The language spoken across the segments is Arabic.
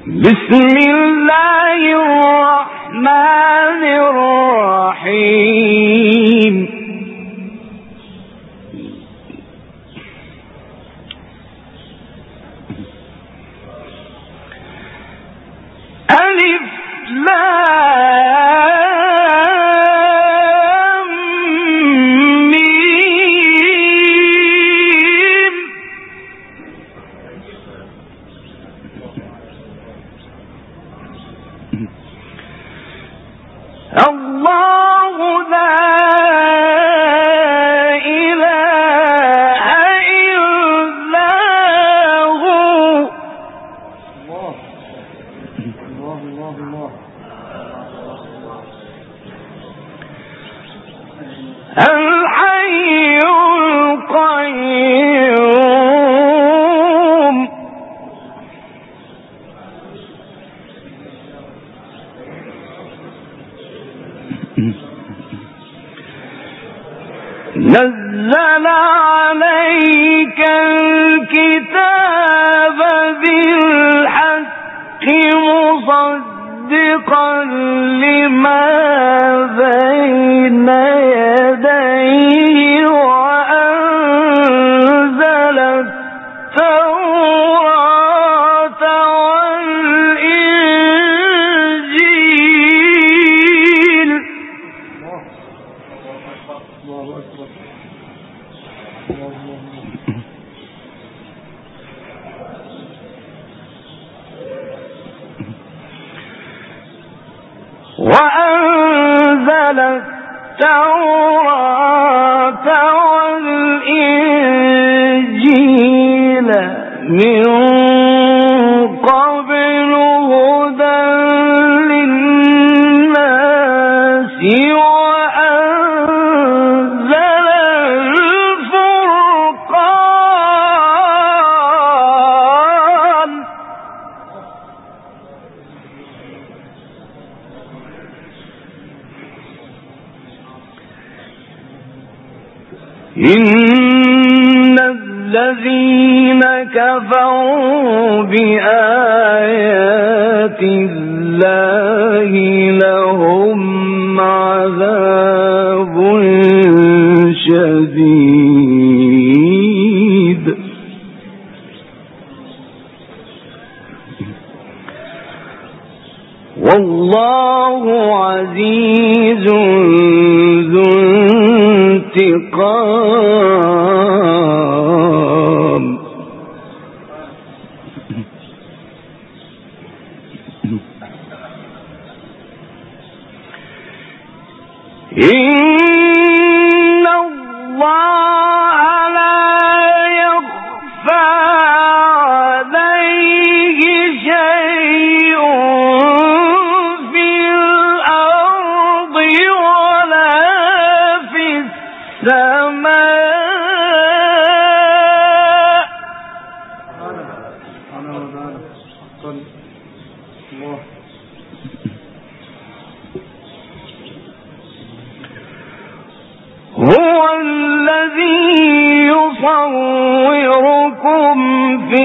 بسم الله الرحمن الرحيم. ألف لام ميم. الله لا إله إلا هو. الحي القيوم. نزل عليك الكتاب بالحق مصدقا لما بين يديه وأنزل التوراة والإنجيل. وأنزل التوراة والإنجيل من قبل هدى للناس وأنزل الفرقان. إن الذين كفروا بآيات الله لهم عذاب شديد. والله عزيز ذو انتقام. إن الله لا يخفى عليه شيء في الأرض ولا في السماء. هو الذي يصوركم في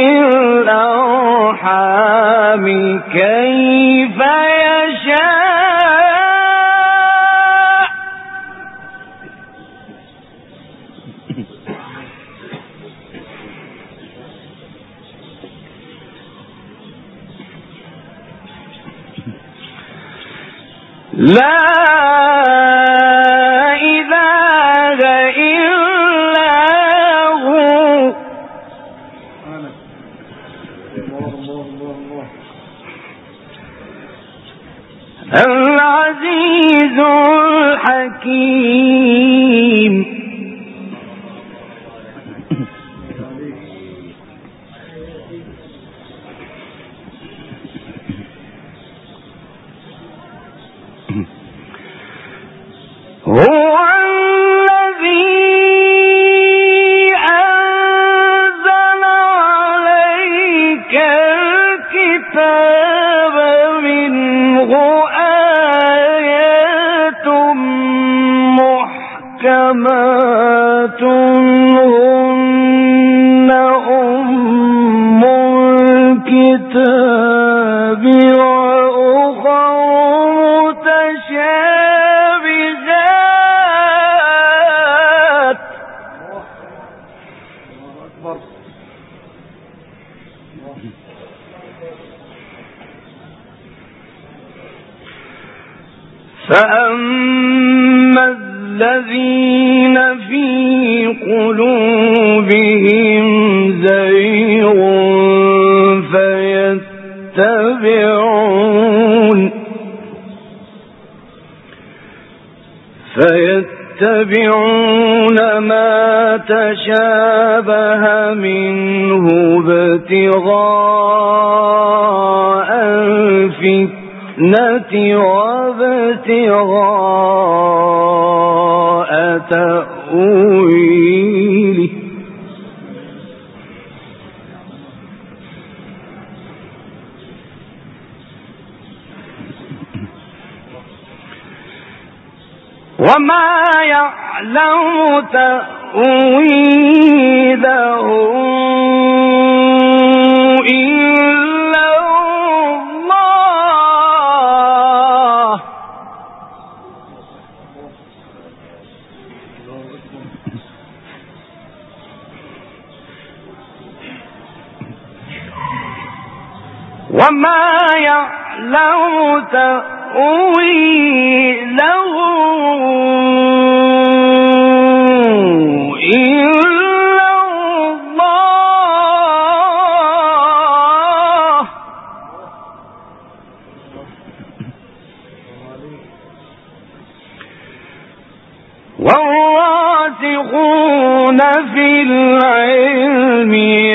الأرحام كيف يشاء. لا إله إلا هو. العزيز الحكيم. هو الذي أنزل عليك الكتاب منه آيات محكمات هن أم الكتاب فأما الذين في قلوبهم زيغ فيتبعون ما تشابه منه ابتغاء الفتنة وابتغاء تأويله وما يعلم تأويله إلا الله وما يعلم تأويله إلا الله والراسخون في العلم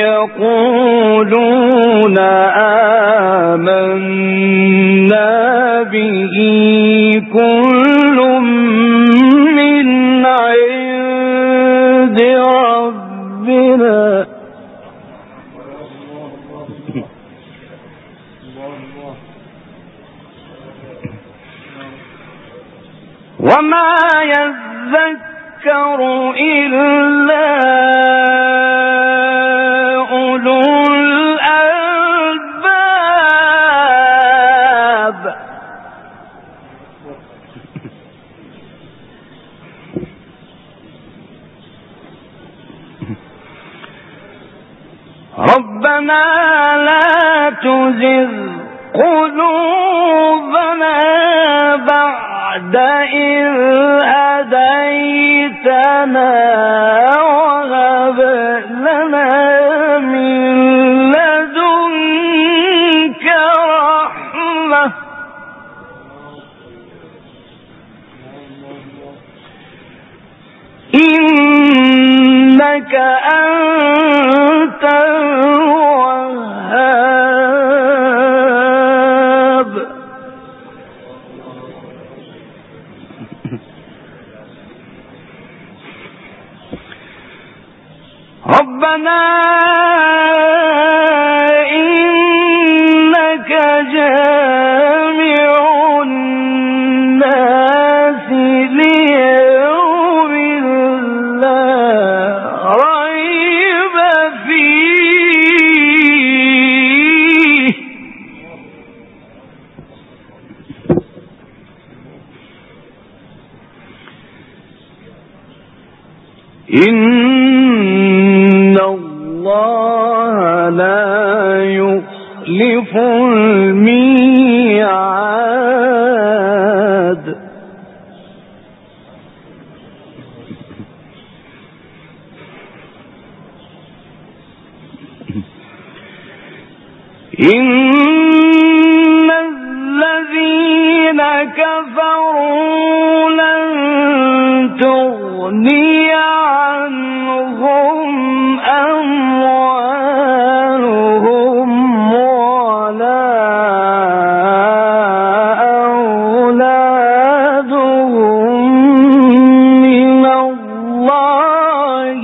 يقولون آمنا به كل من عند ربنا وما يذكر إلا أولو الألباب ربنا لا تزغ قلوبنا بعد إذ هديتنا وهب لنا من لدنك رحمة إنك أنت الوهاب ربنا إنك جامع الناس ليوم لا ريب فيه إن الله لا يخلف الميعاد إن الذين كفروا لن تغني عنهم أموالهم ولا أولادهم من الله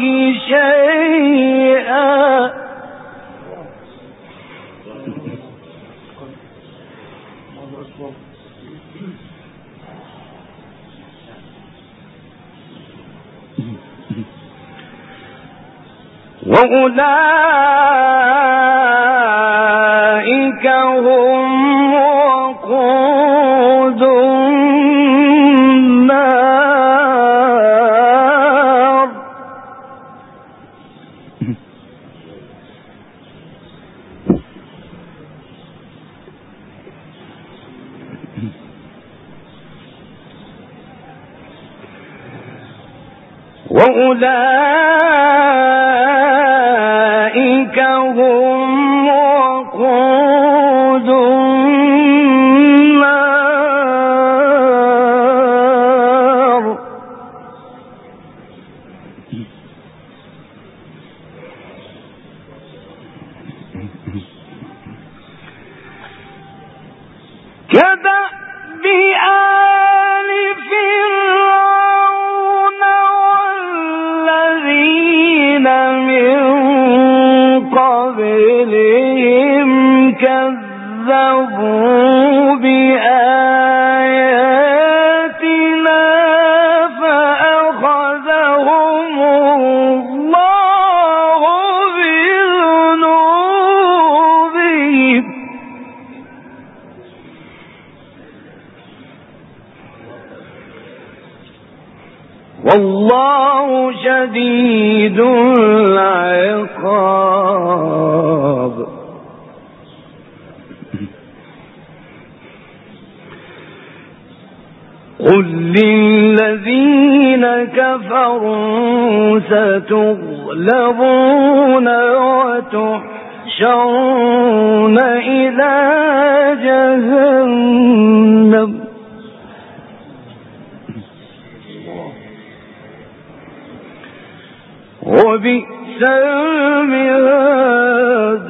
شيئا وأولئك هم وقود النار وأولئك هم وقود النار. كدأب آل فرعون والذين من قبلهم كذبوا بآياتنا فأخذهم الله بذنوبهم والله شديد العقاب. قل للذين كفروا ستغلبون وتحشرون إلى جهنم وبئس المهاد.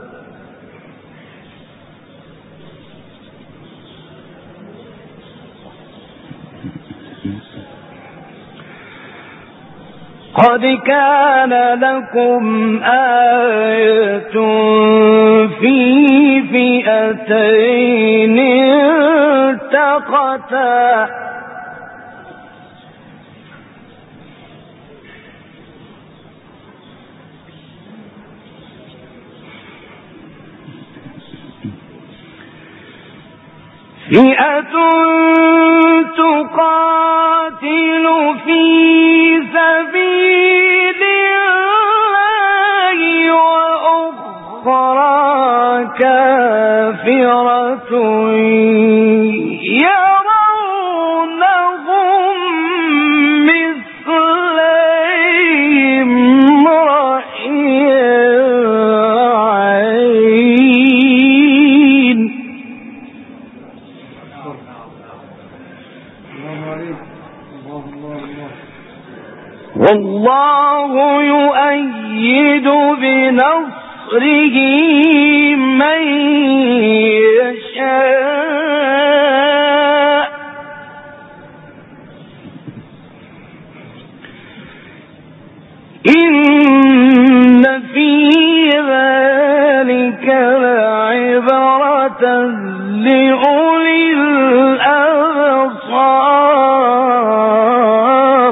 قد كان لكم آية في فئتين التقتا فئة تقاتل في سبيل الله وأخرى كافرة يرونهم مثليهم رأي العين والله يؤيد بنصره من يشاء إن في ذلك لعبرة لأولي الأبصار.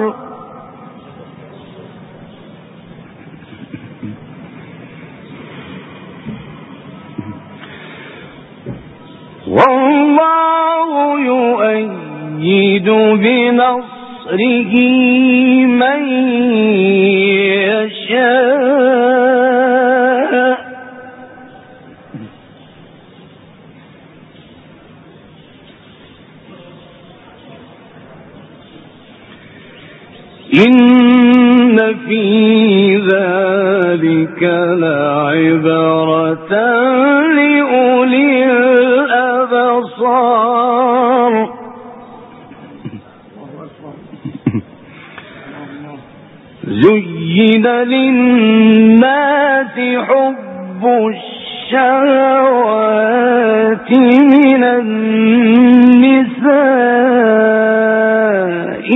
والله يؤيد بنصره من يشاء إن في ذلك لعبرة لأولي الأبصار. زين للناس حب الشهوات من النساء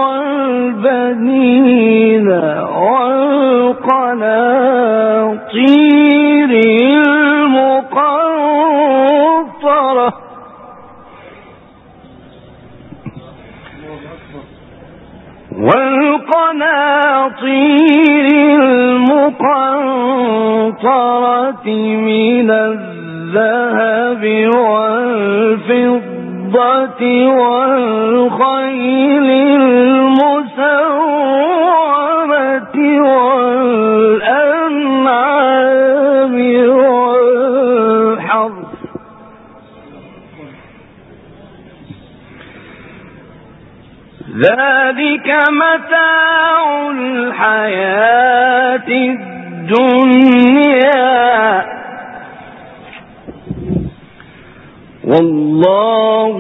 والبنين والقناطير المقنطرة من الذهب والفضة والخيل المسومة والأنعام والحرث ذلك متاع الحياة الدنيا والله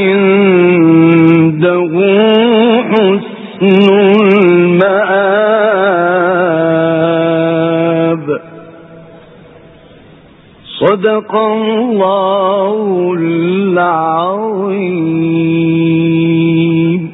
عنده حسن المآب. صدق الله العظيم.